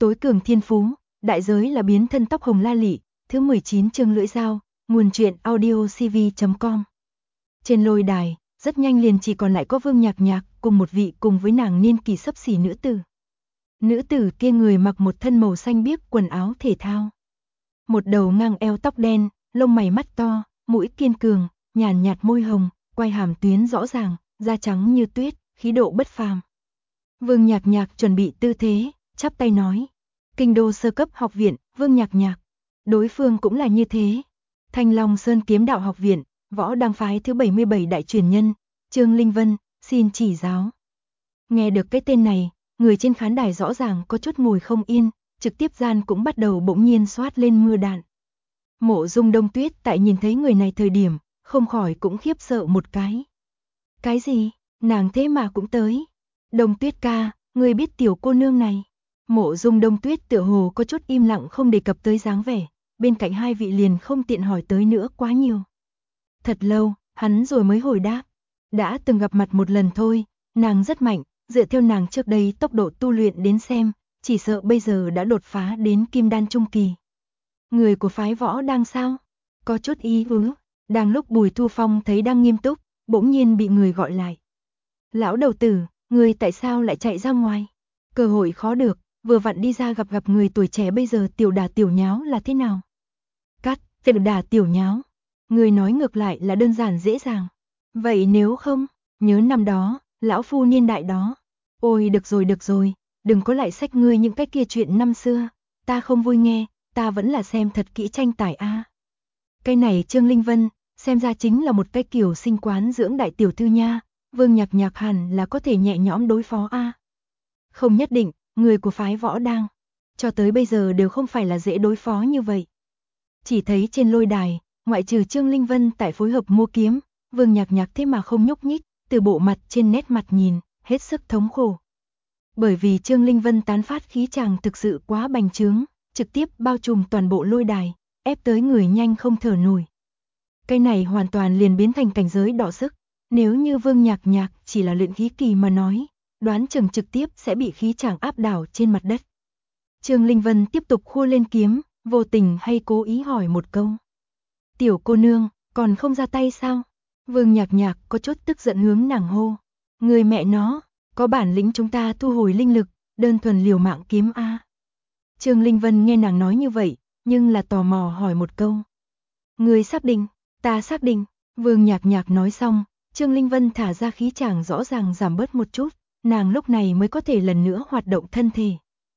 Tối cường thiên phú, đại giới là biến thân tóc hồng la lị, thứ 19 chương lưỡi dao, nguồn truyện audiocv.com. Trên lôi đài, rất nhanh liền chỉ còn lại có Vương Nhạc Nhạc cùng một vị cùng với nàng niên kỳ xấp xỉ nữ tử. Nữ tử kia người mặc một thân màu xanh biếc quần áo thể thao. Một đầu ngang eo tóc đen, lông mày mắt to, mũi kiên cường, nhàn nhạt môi hồng, quai hàm tuyến rõ ràng, da trắng như tuyết, khí độ bất phàm. Vương Nhạc Nhạc chuẩn bị tư thế, chắp tay nói: Kinh đô sơ cấp học viện, Vương Nhạc Nhạc. Đối phương cũng là như thế. Thanh Long Sơn Kiếm Đạo Học viện, Võ Đăng phái thứ 77 đại truyền nhân, Trương Linh Vân, xin chỉ giáo. Nghe được cái tên này, người trên khán đài rõ ràng có chút ngồi không yên, trực tiếp gian cũng bắt đầu bỗng nhiên xoát lên mưa đạn. Mộ Dung Đông Tuyết tại nhìn thấy người này thời điểm, không khỏi cũng khiếp sợ một cái. Cái gì, nàng thế mà cũng tới. Đông Tuyết ca, ngươi biết tiểu cô nương này. Mộ Dung Đông Tuyết tựa hồ có chút im lặng không đề cập tới dáng vẻ, bên cạnh hai vị liền không tiện hỏi tới nữa quá nhiều. Thật lâu, hắn rồi mới hồi đáp. Đã từng gặp mặt một lần thôi, nàng rất mạnh, dựa theo nàng trước đây tốc độ tu luyện đến xem, chỉ sợ bây giờ đã đột phá đến kim đan trung kỳ. Người của phái Võ Đăng sao? Có chút ý ứ. Đang lúc Bùi Thu Phong thấy đang nghiêm túc, bỗng nhiên bị người gọi lại. Lão đầu tử, người tại sao lại chạy ra ngoài? Cơ hội khó được, vừa vặn đi ra gặp người tuổi trẻ bây giờ tiểu đà tiểu nháo là thế nào? Cắt, tiểu đà tiểu nháo. Người nói ngược lại là đơn giản dễ dàng. Vậy nếu không, nhớ năm đó, lão phu niên đại đó. Ôi được rồi, đừng có lại xách ngươi những cái kia chuyện năm xưa. Ta không vui nghe, ta vẫn là xem thật kỹ tranh tài a. Cái này Trương Linh Vân, xem ra chính là một cái kiểu sinh quán dưỡng đại tiểu thư nha. Vương Nhạc Nhạc hẳn là có thể nhẹ nhõm đối phó a. Không nhất định, người của phái Võ Đăng cho tới bây giờ đều không phải là dễ đối phó như vậy. Chỉ thấy trên lôi đài, ngoại trừ Trương Linh Vân tại phối hợp mua kiếm, Vương Nhạc Nhạc thế mà không nhúc nhích, từ bộ mặt trên nét mặt nhìn, hết sức thống khổ. Bởi vì Trương Linh Vân tán phát khí chàng thực sự quá bành trướng, trực tiếp bao trùm toàn bộ lôi đài, ép tới người nhanh không thở nổi. Cái này hoàn toàn liền biến thành cảnh giới đọ sức, nếu như Vương Nhạc Nhạc chỉ là luyện khí kỳ mà nói, đoán chừng trực tiếp sẽ bị khí chàng áp đảo trên mặt đất. Trương Linh Vân tiếp tục khua lên kiếm, vô tình hay cố ý hỏi một câu. Tiểu cô nương, còn không ra tay sao? Vương Nhạc Nhạc có chút tức giận hướng nàng hô. Người mẹ nó, có bản lĩnh chúng ta thu hồi linh lực, đơn thuần liều mạng kiếm a. Trương Linh Vân nghe nàng nói như vậy, nhưng là tò mò hỏi một câu. Người xác định, ta xác định. Vương Nhạc Nhạc nói xong, Trương Linh Vân thả ra khí chàng rõ ràng giảm bớt một chút, nàng lúc này mới có thể lần nữa hoạt động thân thể.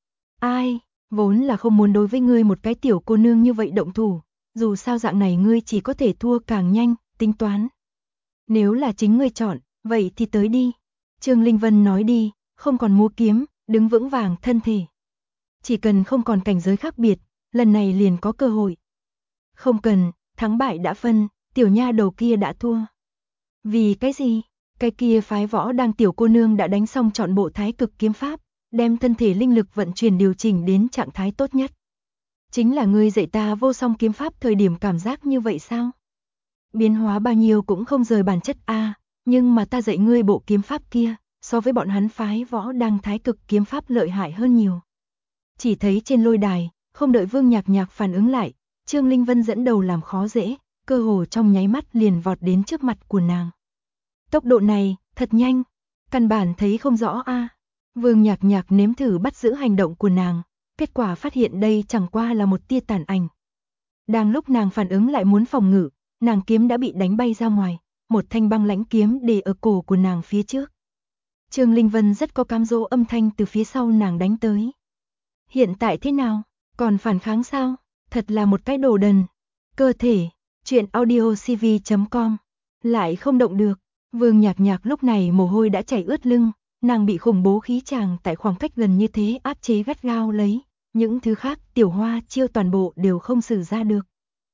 Ai, vốn là không muốn đối với ngươi một cái tiểu cô nương như vậy động thủ, dù sao dạng này ngươi chỉ có thể thua càng nhanh, tính toán. Nếu là chính ngươi chọn, vậy thì tới đi. Trương Linh Vân nói đi, không còn múa kiếm, đứng vững vàng thân thể. Chỉ cần không còn cảnh giới khác biệt, lần này liền có cơ hội. Không cần, thắng bại đã phân, tiểu nha đầu kia đã thua. Vì cái gì? Cái kia phái Võ Đăng tiểu cô nương đã đánh xong trọn bộ thái cực kiếm pháp, đem thân thể linh lực vận chuyển điều chỉnh đến trạng thái tốt nhất. Chính là ngươi dạy ta vô song kiếm pháp thời điểm cảm giác như vậy sao? Biến hóa bao nhiêu cũng không rời bản chất a, nhưng mà ta dạy ngươi bộ kiếm pháp kia, so với bọn hắn phái Võ Đăng thái cực kiếm pháp lợi hại hơn nhiều. Chỉ thấy trên lôi đài, không đợi Vương Nhạc Nhạc phản ứng lại, Trương Linh Vân dẫn đầu làm khó dễ, cơ hồ trong nháy mắt liền vọt đến trước mặt của nàng. Tốc độ này, thật nhanh, căn bản thấy không rõ a. Vương Nhạc Nhạc nếm thử bắt giữ hành động của nàng, kết quả phát hiện đây chẳng qua là một tia tàn ảnh. Đang lúc nàng phản ứng lại muốn phòng ngự, nàng kiếm đã bị đánh bay ra ngoài, một thanh băng lãnh kiếm để ở cổ của nàng phía trước. Trương Linh Vân rất có cám dỗ âm thanh từ phía sau nàng đánh tới. Hiện tại thế nào? Còn phản kháng sao? Thật là một cái đồ đần. Cơ thể, chuyện audiocv.com. Lại không động được. Vương Nhạc Nhạc lúc này mồ hôi đã chảy ướt lưng, nàng bị khủng bố khí chàng tại khoảng cách gần như thế áp chế gắt gao lấy, những thứ khác tiểu hoa chiêu toàn bộ đều không sử ra được.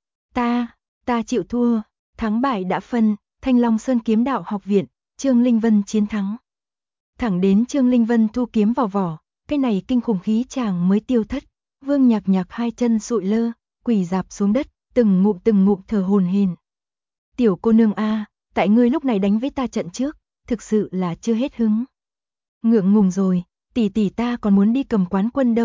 Ta chịu thua, thắng bại đã phân, Thanh Long Sơn Kiếm Đạo Học viện, Trương Linh Vân chiến thắng. Thẳng đến Trương Linh Vân thu kiếm vào vỏ, cái này kinh khủng khí chàng mới tiêu thất, Vương Nhạc Nhạc hai chân sụi lơ, quỳ rạp xuống đất, từng ngụm thở hổn hển. Tiểu cô nương a, tại ngươi lúc này đánh với ta trận trước, thực sự là chưa hết hứng. Ngượng ngùng rồi, tỷ tỷ ta còn muốn đi cầm quán quân đâu,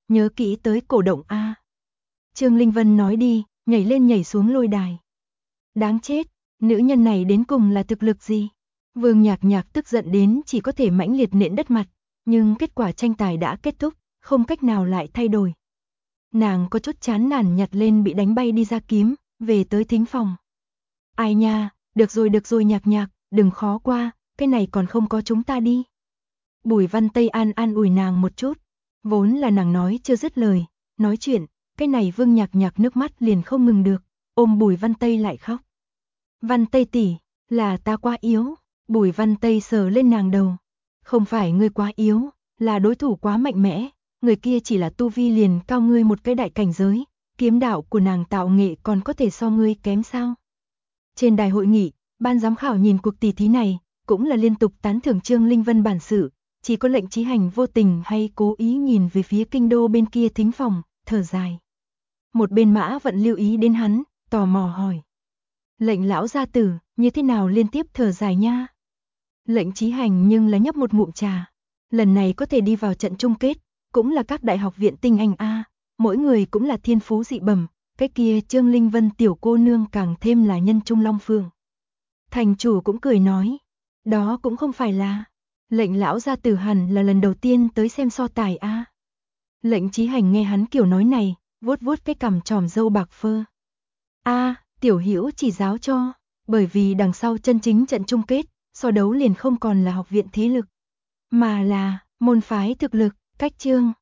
nhớ kỹ tới cổ động a. Trương Linh Vân nói đi, nhảy lên nhảy xuống lôi đài. Đáng chết, nữ nhân này đến cùng là thực lực gì? Vương Nhạc Nhạc tức giận đến chỉ có thể mãnh liệt nện đất mặt, nhưng kết quả tranh tài đã kết thúc, không cách nào lại thay đổi. Nàng có chút chán nản nhặt lên bị đánh bay đi ra kiếm, về tới thính phòng. Ai nha, được rồi Nhạc Nhạc, đừng khó qua, cái này còn không có chúng ta đi. Bùi Văn Tây an ủi nàng một chút, vốn là nàng nói chưa dứt lời, nói chuyện, cái này Vương Nhạc Nhạc nước mắt liền không ngừng được, ôm Bùi Văn Tây lại khóc. Văn Tây tỷ, là ta quá yếu. Bùi Văn Tây sờ lên nàng đầu. Không phải ngươi quá yếu, là đối thủ quá mạnh mẽ, người kia chỉ là tu vi liền cao ngươi một cái đại cảnh giới, kiếm đạo của nàng tạo nghệ còn có thể so ngươi kém sao? Trên đài hội nghị, ban giám khảo nhìn cuộc tỷ thí này, cũng là liên tục tán thưởng Trương Linh Vân bản sự, chỉ có Lệnh Chí Hành vô tình hay cố ý nhìn về phía kinh đô bên kia thính phòng, thở dài. Một bên Mã Vận lưu ý đến hắn, tò mò hỏi. Lệnh lão gia tử, như thế nào liên tiếp thở dài nha? Lệnh Chí Hành nhưng là nhấp một ngụm trà. Lần này có thể đi vào trận chung kết, cũng là các đại học viện tinh anh a, mỗi người cũng là thiên phú dị bẩm, cái kia Trương Linh Vân tiểu cô nương càng thêm là nhân trung long phượng. Thành chủ cũng cười nói, đó cũng không phải là, Lệnh lão gia tử hẳn là lần đầu tiên tới xem so tài a. Lệnh Chí Hành nghe hắn kiểu nói này, vuốt vuốt cái cằm tròm râu bạc phơ. A, tiểu Hữu chỉ giáo cho, bởi vì đằng sau chân chính trận chung kết, so đấu liền không còn là học viện thế lực, mà là môn phái thực lực, cách chương.